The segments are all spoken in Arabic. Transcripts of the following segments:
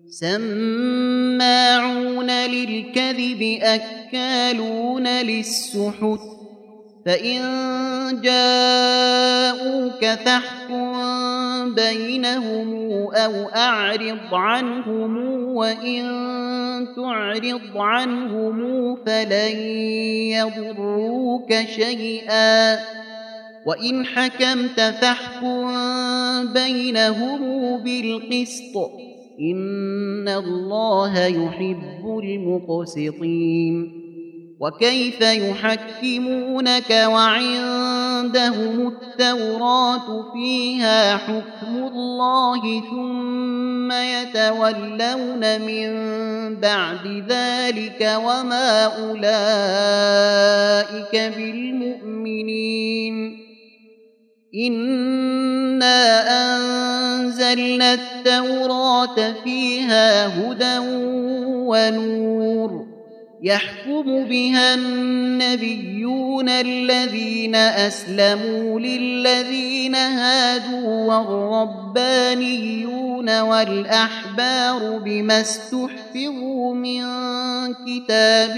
سماعون للكذب أكالون للسحت فإن جاءوك فاحكم بينهم أو أعرض عنهم وإن تعرض عنهم فلن يضروك شيئا وإن حكمت فاحكم بينهم بالقسط إن الله يحب المقسطين وكيف يحكمونك وعندهم التوراة فيها حكم الله ثم يتولون من بعد ذلك وما أولئك بالمؤمنين إنا أنزلنا التوراة فيها هدى ونور يحكم بها النبيون الذين أسلموا للذين هادوا والربانيون والأحبار بما استحفظوا من كتاب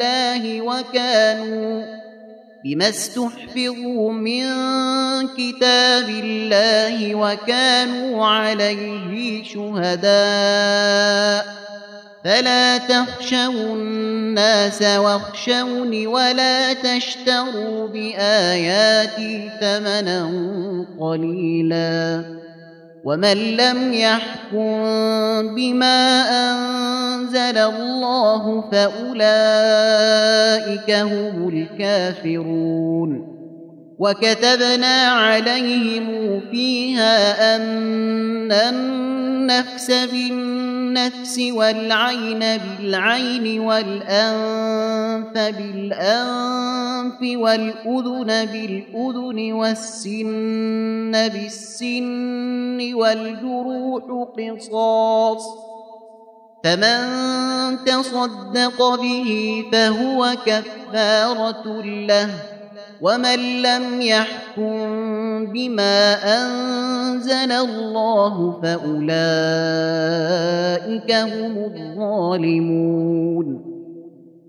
الله وكانوا عليه شهداء فلا تخشوا الناس واخشوني ولا تشتروا بآياتي ثمنا قليلا ومن لم يحكم بما أنزل الله فأولئك هم الكافرون وكتبنا عليهم فيها أن النفس بالنفس والعين بالعين والأنف بالأنف والأذن بالأذن والسن بالسن والجروح قصاص فمن تصدق به فهو كفارة له ومن لم يحكم بما أنزل الله فأولئك هم الظالمون